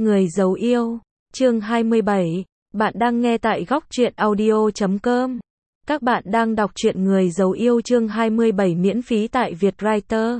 Người giấu yêu, chương 27, bạn đang nghe tại góc truyện audio.com. Các bạn đang đọc truyện Người giấu yêu chương 27 miễn phí tại Vietwriter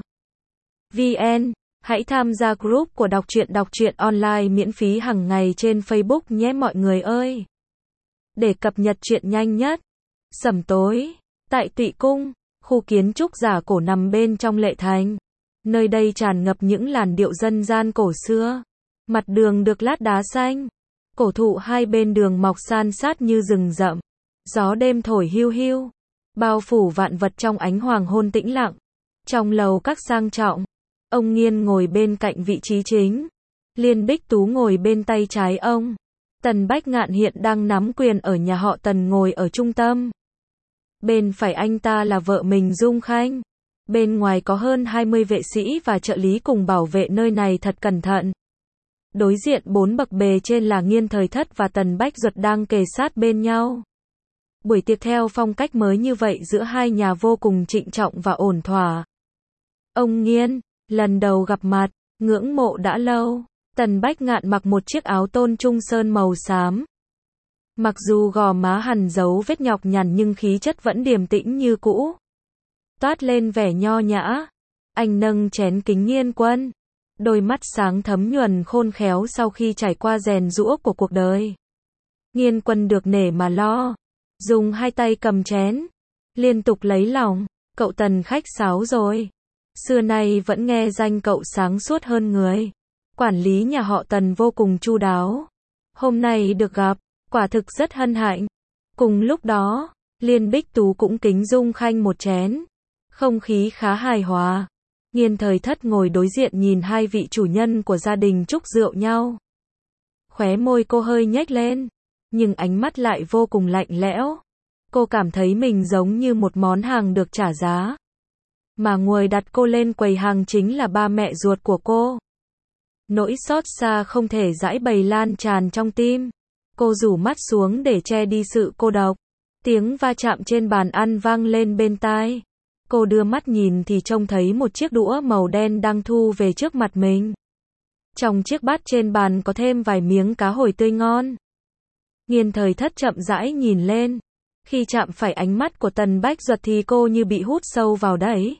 VN. Hãy tham gia group của đọc truyện online miễn phí hàng ngày trên Facebook nhé mọi người ơi. Để cập nhật truyện nhanh nhất. Sẩm tối, tại Tụy Cung, khu kiến trúc giả cổ nằm bên trong Lệ Thành. Nơi đây tràn ngập những làn điệu dân gian cổ xưa. Mặt đường được lát đá xanh. Cổ thụ hai bên đường mọc san sát như rừng rậm. Gió đêm thổi hiu hiu. Bao phủ vạn vật trong ánh hoàng hôn tĩnh lặng. Trong lầu các sang trọng, ông Nghiên ngồi bên cạnh vị trí chính. Liên Bích Tú ngồi bên tay trái ông. Tần Bách Ngạn hiện đang nắm quyền ở nhà họ Tần ngồi ở trung tâm. Bên phải anh ta là vợ mình Dung Khanh. Bên ngoài có hơn 20 vệ sĩ và trợ lý cùng bảo vệ nơi này thật cẩn thận. Đối diện 4 bậc bề trên là Nghiên Thời Thất và Tần Bách Duật đang kề sát bên nhau. Buổi tiệc theo phong cách mới như vậy giữa hai nhà vô cùng trịnh trọng và ổn thỏa. Ông Nghiên, lần đầu gặp mặt, ngưỡng mộ đã lâu. Tần Bách Ngạn mặc một chiếc áo tôn trung sơn màu xám. Mặc dù gò má hằn dấu vết nhọc nhằn nhưng khí chất vẫn điềm tĩnh như cũ. Toát lên vẻ nho nhã. Anh nâng chén kính Nghiên Quân. Đôi mắt sáng thấm nhuần khôn khéo sau khi trải qua rèn giũa của cuộc đời. Nghiên Quân được nể mà lo. Dùng hai tay cầm chén. Liên tục lấy lòng. Cậu Tần khách sáo rồi. Xưa nay vẫn nghe danh cậu sáng suốt hơn người. Quản lý nhà họ Tần vô cùng chu đáo. Hôm nay được gặp, quả thực rất hân hạnh. Cùng lúc đó, Liên Bích Tú cũng kính Dung Khanh một chén. Không khí khá hài hòa. Nghiên Thời Thất ngồi đối diện nhìn hai vị chủ nhân của gia đình chúc rượu nhau. Khóe môi cô hơi nhếch lên, nhưng ánh mắt lại vô cùng lạnh lẽo. Cô cảm thấy mình giống như một món hàng được trả giá. Mà người đặt cô lên quầy hàng chính là ba mẹ ruột của cô. Nỗi xót xa không thể giãi bày lan tràn trong tim. Cô rủ mắt xuống để che đi sự cô độc. Tiếng va chạm trên bàn ăn vang lên bên tai. Cô đưa mắt nhìn thì trông thấy một chiếc đũa màu đen đang thu về trước mặt mình. Trong chiếc bát trên bàn có thêm vài miếng cá hồi tươi ngon. Nghiên Thời Thất chậm rãi nhìn lên. Khi chạm phải ánh mắt của Tần Bách Duật thì cô như bị hút sâu vào đấy.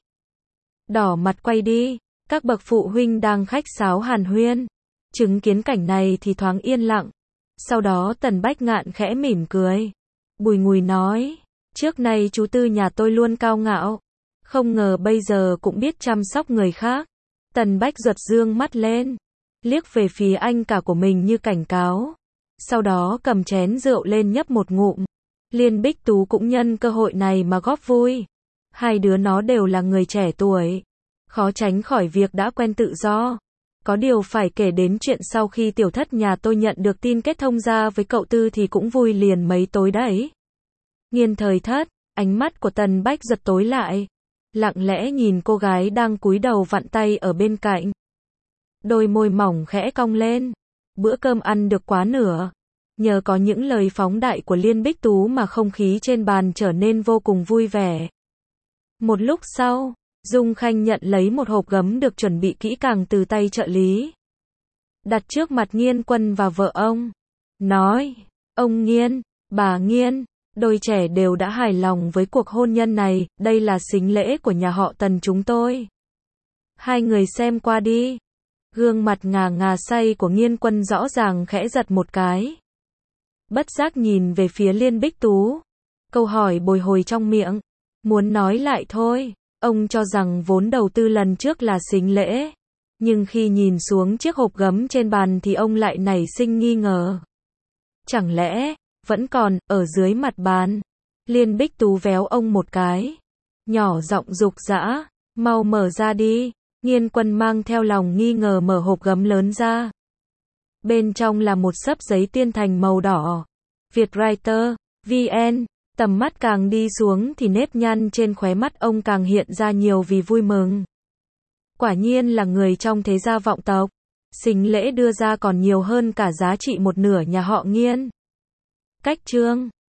Đỏ mặt quay đi. Các bậc phụ huynh đang khách sáo hàn huyên. Chứng kiến cảnh này thì thoáng yên lặng. Sau đó Tần Bách Ngạn khẽ mỉm cười. Bùi ngùi nói. Trước nay chú Tư nhà tôi luôn cao ngạo. Không ngờ bây giờ cũng biết chăm sóc người khác. Tần Bách Duật dương mắt lên. Liếc về phía anh cả của mình như cảnh cáo. Sau đó cầm chén rượu lên nhấp một ngụm. Liên Bích Tú cũng nhân cơ hội này mà góp vui. Hai đứa nó đều là người trẻ tuổi. Khó tránh khỏi việc đã quen tự do. Có điều phải kể đến chuyện sau khi tiểu thất nhà tôi nhận được tin kết thông gia với cậu Tư thì cũng vui liền mấy tối đấy. Nghiên Thời Thất, ánh mắt của Tần Bách Duật tối lại. Lặng lẽ nhìn cô gái đang cúi đầu vặn tay ở bên cạnh. Đôi môi mỏng khẽ cong lên. Bữa cơm ăn được quá nửa. Nhờ có những lời phóng đại của Liên Bích Tú mà không khí trên bàn trở nên vô cùng vui vẻ. Một lúc sau, Dung Khanh nhận lấy một hộp gấm được chuẩn bị kỹ càng từ tay trợ lý. Đặt trước mặt Nghiên Quân và vợ ông. Nói, ông Nghiên, bà Nghiên, đôi trẻ đều đã hài lòng với cuộc hôn nhân này, đây là sính lễ của nhà họ Tần chúng tôi. Hai người xem qua đi. Gương mặt ngà ngà say của Nghiên Quân rõ ràng khẽ giật một cái. Bất giác nhìn về phía Liên Bích Tú. Câu hỏi bồi hồi trong miệng. Muốn nói lại thôi. Ông cho rằng vốn đầu tư lần trước là sính lễ. Nhưng khi nhìn xuống chiếc hộp gấm trên bàn thì ông lại nảy sinh nghi ngờ. Chẳng lẽ, vẫn còn, ở dưới mặt bàn. Liên Bích Tú véo ông một cái. Nhỏ giọng giục giã, mau mở ra đi. Nghiên Quân mang theo lòng nghi ngờ mở hộp gấm lớn ra. Bên trong là một xấp giấy tuyên thành màu đỏ. Vietwriter VN. Tầm mắt càng đi xuống thì nếp nhăn trên khóe mắt ông càng hiện ra nhiều vì vui mừng. Quả nhiên là người trong thế gia vọng tộc. Sính lễ đưa ra còn nhiều hơn cả giá trị một nửa nhà họ Nghiên. Cách chương